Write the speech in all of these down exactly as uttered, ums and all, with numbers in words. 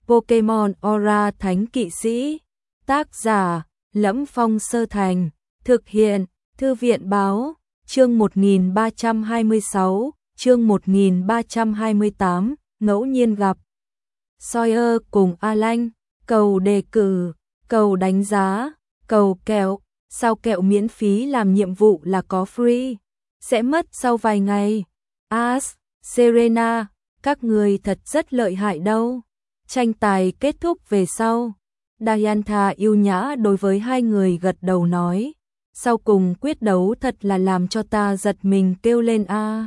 Pokemon Aura Thánh Kỵ Sĩ. Tác giả: Lẫm Phong Sơ Thành. Thực hiện: Thư viện Báo. Chương một nghìn ba trăm hai mươi sáu, chương một nghìn ba trăm hai mươi tám, ngẫu nhiên gặp. Sawyer cùng Alan, cầu đề cử, cầu đánh giá, cầu kẹo, sao kẹo miễn phí làm nhiệm vụ là có free, sẽ mất sau vài ngày. Ash, Serena, các người thật rất lợi hại đâu. Tranh tài kết thúc về sau, Diantha yêu nhã đối với hai người gật đầu nói, sau cùng quyết đấu thật là làm cho ta giật mình kêu lên a. À.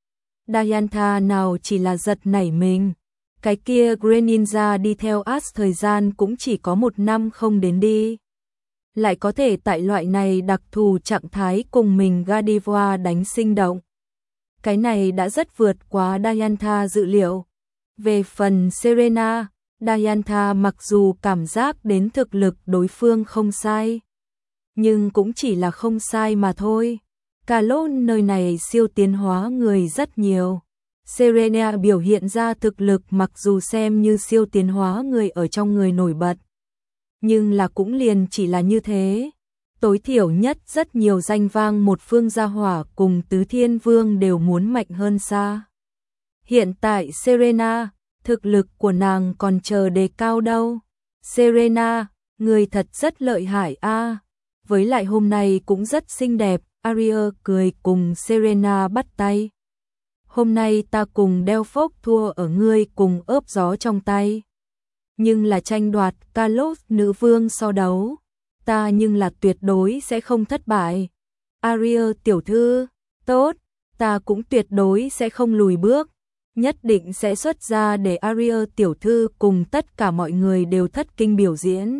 Diantha nào chỉ là giật nảy mình, cái kia Greninja đi theo Ash thời gian cũng chỉ có một năm không đến đi. Lại có thể tại loại này đặc thù trạng thái cùng mình Gardevoir đánh sinh động. Cái này đã rất vượt quá Diantha dự liệu. Về phần Serena, Diantha mặc dù cảm giác đến thực lực đối phương không sai, nhưng cũng chỉ là không sai mà thôi. Kalos nơi này siêu tiến hóa người rất nhiều. Serena biểu hiện ra thực lực mặc dù xem như siêu tiến hóa người ở trong người nổi bật, nhưng là cũng liền chỉ là như thế. Tối thiểu nhất rất nhiều danh vang một phương gia hỏa cùng Tứ Thiên Vương đều muốn mạnh hơn xa. Hiện tại Serena, thực lực của nàng còn chờ đề cao đâu. Serena, người thật rất lợi hại a. À. Với lại hôm nay cũng rất xinh đẹp. Ariel cười cùng Serena bắt tay. Hôm nay ta cùng Delphos thua ở ngươi cùng ớp gió trong tay. Nhưng là tranh đoạt Kalos nữ vương so đấu. Ta nhưng là tuyệt đối sẽ không thất bại. Ariel tiểu thư, tốt, ta cũng tuyệt đối sẽ không lùi bước. Nhất định sẽ xuất ra để Ariel tiểu thư cùng tất cả mọi người đều thất kinh biểu diễn.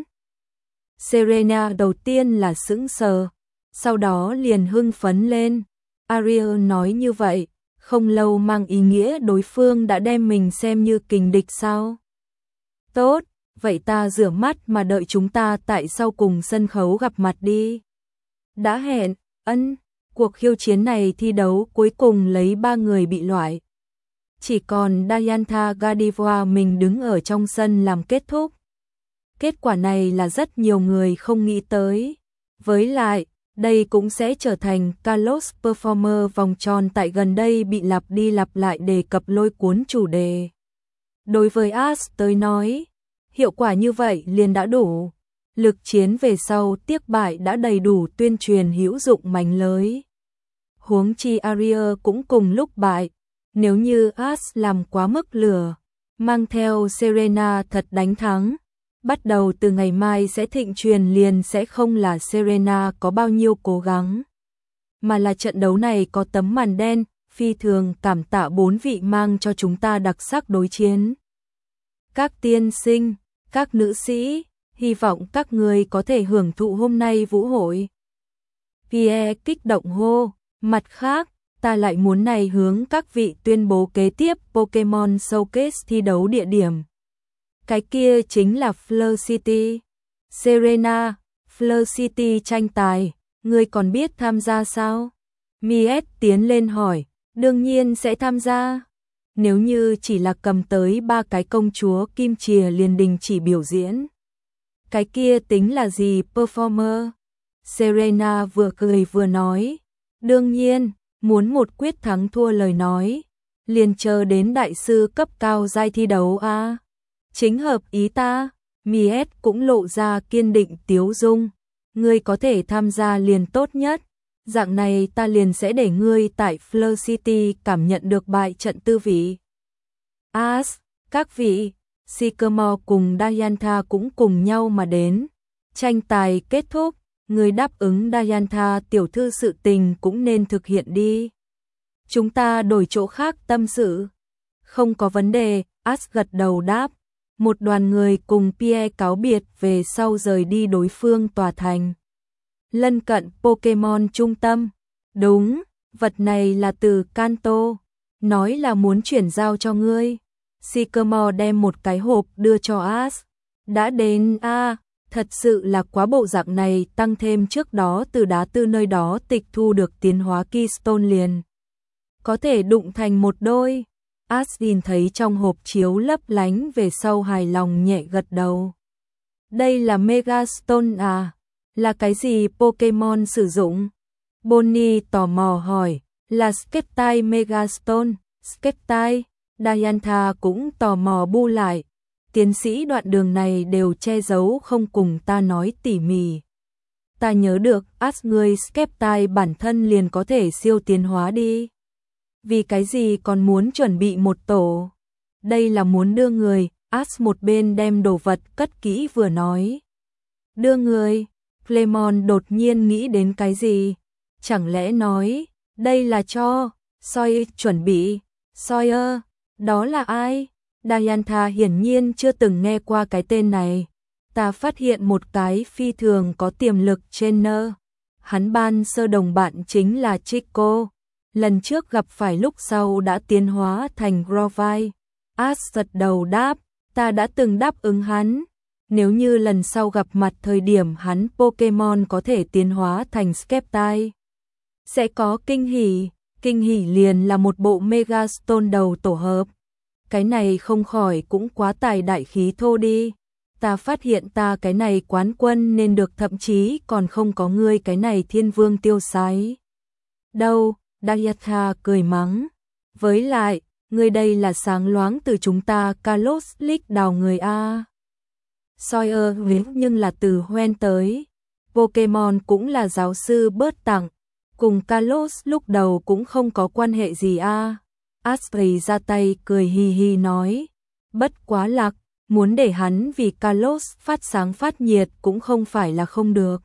Serena đầu tiên là sững sờ, sau đó liền hưng phấn lên. Ariel nói như vậy, không lâu mang ý nghĩa đối phương đã đem mình xem như kình địch sao? Tốt, vậy ta rửa mắt mà đợi chúng ta tại sau cùng sân khấu gặp mặt đi. Đã hẹn, ân, cuộc khiêu chiến này thi đấu cuối cùng lấy ba người bị loại. Chỉ còn Diantha Gardevoir mình đứng ở trong sân làm kết thúc. Kết quả này là rất nhiều người không nghĩ tới. Với lại, đây cũng sẽ trở thành Kalos Performer vòng tròn tại gần đây bị lặp đi lặp lại đề cập lôi cuốn chủ đề. Đối với Ash tới nói, hiệu quả như vậy liền đã đủ. Lực chiến về sau tiếc bại đã đầy đủ tuyên truyền hữu dụng mánh lới. Huống chi Ariel cũng cùng lúc bại. Nếu như Ash làm quá mức lửa, mang theo Serena thật đánh thắng, bắt đầu từ ngày mai sẽ thịnh truyền liền sẽ không là Serena có bao nhiêu cố gắng, mà là trận đấu này có tấm màn đen. Phi thường cảm tạ bốn vị mang cho chúng ta đặc sắc đối chiến. Các tiên sinh, các nữ sĩ, hy vọng các người có thể hưởng thụ hôm nay vũ hội. Pierre kích động hô, mặt khác, ta lại muốn này hướng các vị tuyên bố kế tiếp Pokemon Showcase thi đấu địa điểm. Cái kia chính là Fleur City. Serena, Fleur City tranh tài, ngươi còn biết tham gia sao? Miet tiến lên hỏi, đương nhiên sẽ tham gia. Nếu như chỉ là cầm tới ba cái công chúa kim chìa liền đình chỉ biểu diễn. Cái kia tính là gì performer? Serena vừa cười vừa nói, đương nhiên, muốn một quyết thắng thua lời nói, liền chờ đến đại sư cấp cao giai thi đấu a. À. Chính hợp ý ta. Miet cũng lộ ra kiên định tiếu dung, ngươi có thể tham gia liền tốt nhất, dạng này ta liền sẽ để ngươi tại Fleur City cảm nhận được bại trận tư vị. Ash, các vị, Sycamore cùng Diantha cũng cùng nhau mà đến. Tranh tài kết thúc, người đáp ứng Diantha tiểu thư sự tình cũng nên thực hiện đi. Chúng ta đổi chỗ khác tâm sự. Không có vấn đề, Ash gật đầu đáp. Một đoàn người cùng Pierre cáo biệt về sau rời đi đối phương tòa thành. Lân cận Pokemon trung tâm. Đúng, vật này là từ Kanto. Nói là muốn chuyển giao cho ngươi. Sycamore đem một cái hộp đưa cho Ash. Đã đến a, à, thật sự là quá bộ dạng này, tăng thêm trước đó từ đá tư nơi đó tịch thu được tiến hóa Keystone liền. Có thể đụng thành một đôi. Ash nhìn thấy trong hộp chiếu lấp lánh về sau hài lòng nhẹ gật đầu. Đây là Megastone à? Là cái gì Pokemon sử dụng? Bonnie tò mò hỏi. Là Sceptile Megastone. Sceptile? Diantha cũng tò mò bu lại. Tiến sĩ đoạn đường này đều che giấu không cùng ta nói tỉ mỉ. Ta nhớ được, Ash ngươi Sceptile bản thân liền có thể siêu tiến hóa đi. Vì cái gì còn muốn chuẩn bị một tổ? Đây là muốn đưa người. Ash một bên đem đồ vật cất kỹ vừa nói. Đưa người? Clemon đột nhiên nghĩ đến cái gì? Chẳng lẽ nói, đây là cho Sawyer chuẩn bị? Sawyer? Đó là ai? Diantha hiển nhiên chưa từng nghe qua cái tên này. Ta phát hiện một cái phi thường có tiềm lực trainer. Hắn ban sơ đồng bạn chính là Chico. Lần trước gặp phải lúc sau đã tiến hóa thành Grovyle. Ash gật đầu đáp, ta đã từng đáp ứng hắn. Nếu như lần sau gặp mặt thời điểm hắn Pokemon có thể tiến hóa thành Sceptile, sẽ có kinh hỉ. Kinh hỉ liền là một bộ Megastone đầu tổ hợp. Cái này không khỏi cũng quá tài đại khí thô đi. Ta phát hiện ta cái này quán quân nên được, thậm chí còn không có ngươi cái này thiên vương tiêu sái. Đâu? Diantha cười mắng. Với lại, ngươi đây là sáng loáng từ chúng ta Kalos League đào người a. Sawyer nhưng là từ Hoenn tới. Pokemon cũng là giáo sư bớt tặng. Cùng Kalos lúc đầu cũng không có quan hệ gì a. Ashley ra tay cười hi hi nói. Bất quá lạc, muốn để hắn vì Kalos phát sáng phát nhiệt cũng không phải là không được.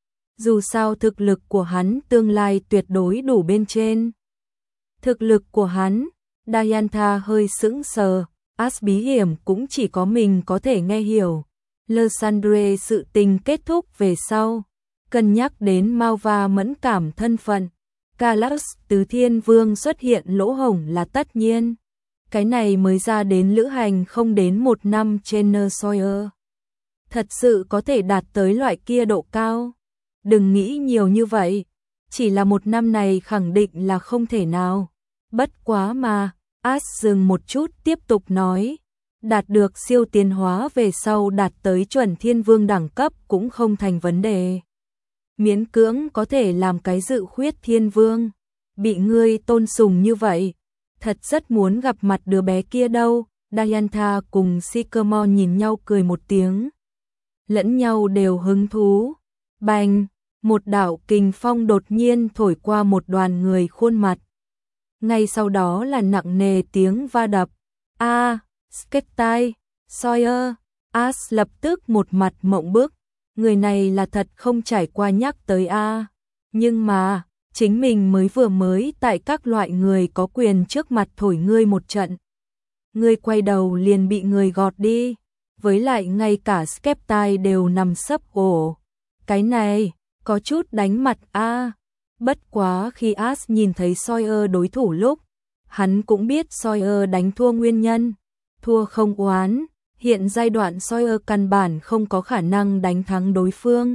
Dù sao thực lực của hắn tương lai tuyệt đối đủ bên trên. Thực lực của hắn, Diantha hơi sững sờ, Ash bí hiểm cũng chỉ có mình có thể nghe hiểu. Lysandre sự tình kết thúc về sau, cân nhắc đến Malva mẫn cảm thân phận, Kalos tứ thiên vương xuất hiện lỗ hổng là tất nhiên. Cái này mới ra đến lữ hành không đến một năm trên Sawyer. Thật sự có thể đạt tới loại kia độ cao. Đừng nghĩ nhiều như vậy, chỉ là một năm này khẳng định là không thể nào. Bất quá mà, Ash dừng một chút tiếp tục nói, đạt được siêu tiến hóa về sau đạt tới chuẩn thiên vương đẳng cấp cũng không thành vấn đề. Miễn cưỡng có thể làm cái dự khuyết thiên vương, bị ngươi tôn sùng như vậy, thật rất muốn gặp mặt đứa bé kia đâu. Diantha cùng Sycamore nhìn nhau cười một tiếng, lẫn nhau đều hứng thú. Bành, một đạo kình phong đột nhiên thổi qua một đoàn người khuôn mặt. Ngay sau đó là nặng nề tiếng va đập. A, à, Sceptile, Sawyer. Ash lập tức một mặt mộng bức. Người này là thật không trải qua nhắc tới a. À. Nhưng mà, chính mình mới vừa mới tại các loại người có quyền trước mặt thổi ngươi một trận. Ngươi quay đầu liền bị người gọt đi. Với lại ngay cả Sceptile đều nằm sấp ổ. Cái này, có chút đánh mặt a. À. Bất quá khi Ash nhìn thấy Sawyer đối thủ lúc, hắn cũng biết Sawyer đánh thua nguyên nhân. Thua không oán, hiện giai đoạn Sawyer căn bản không có khả năng đánh thắng đối phương.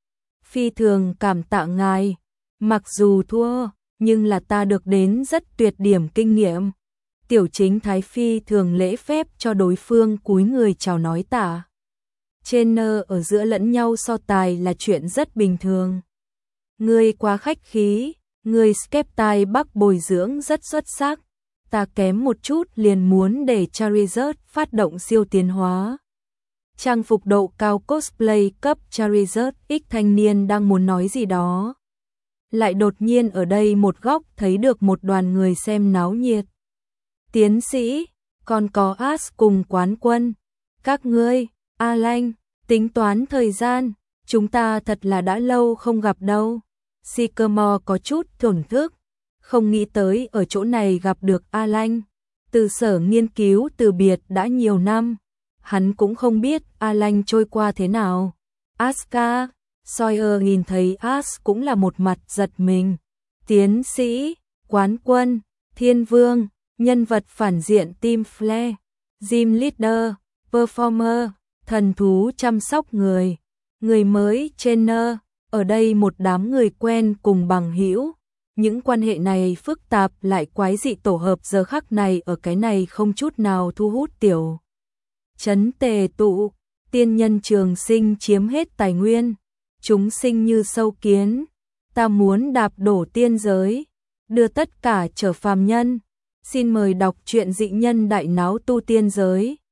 Phi thường cảm tạ ngài, mặc dù thua, nhưng là ta được đến rất tuyệt điểm kinh nghiệm. Tiểu chính thái phi thường lễ phép cho đối phương cúi người chào nói tạ. Trainer ở giữa lẫn nhau so tài là chuyện rất bình thường. Ngươi quá khách khí, ngươi Sceptile Bắc bồi dưỡng rất xuất sắc. Ta kém một chút liền muốn để Charizard phát động siêu tiến hóa. Trang phục độ cao cosplay cấp Charizard X thanh niên đang muốn nói gì đó. Lại đột nhiên ở đây một góc thấy được một đoàn người xem náo nhiệt. Tiến sĩ, còn có Ash cùng quán quân. Các ngươi, Alan, tính toán thời gian, chúng ta thật là đã lâu không gặp đâu. Sycamore có chút thổn thức, không nghĩ tới ở chỗ này gặp được Alan. Từ sở nghiên cứu từ biệt đã nhiều năm, hắn cũng không biết Alan trôi qua thế nào. Aska, Sawyer nhìn thấy Ash cũng là một mặt giật mình. Tiến sĩ, quán quân, thiên vương, nhân vật phản diện Team Flare, gym leader, performer, thần thú chăm sóc người, người mới trainer. Ở đây một đám người quen cùng bằng hữu, Những quan hệ này phức tạp lại quái dị tổ hợp giờ khắc này ở cái này không chút nào thu hút tiểu. Trấn Tề Tụ, tiên nhân trường sinh chiếm hết tài nguyên, chúng sinh như sâu kiến, ta muốn đạp đổ tiên giới, đưa tất cả trở phàm nhân. Xin mời đọc truyện Dị Nhân Đại Náo Tu Tiên Giới.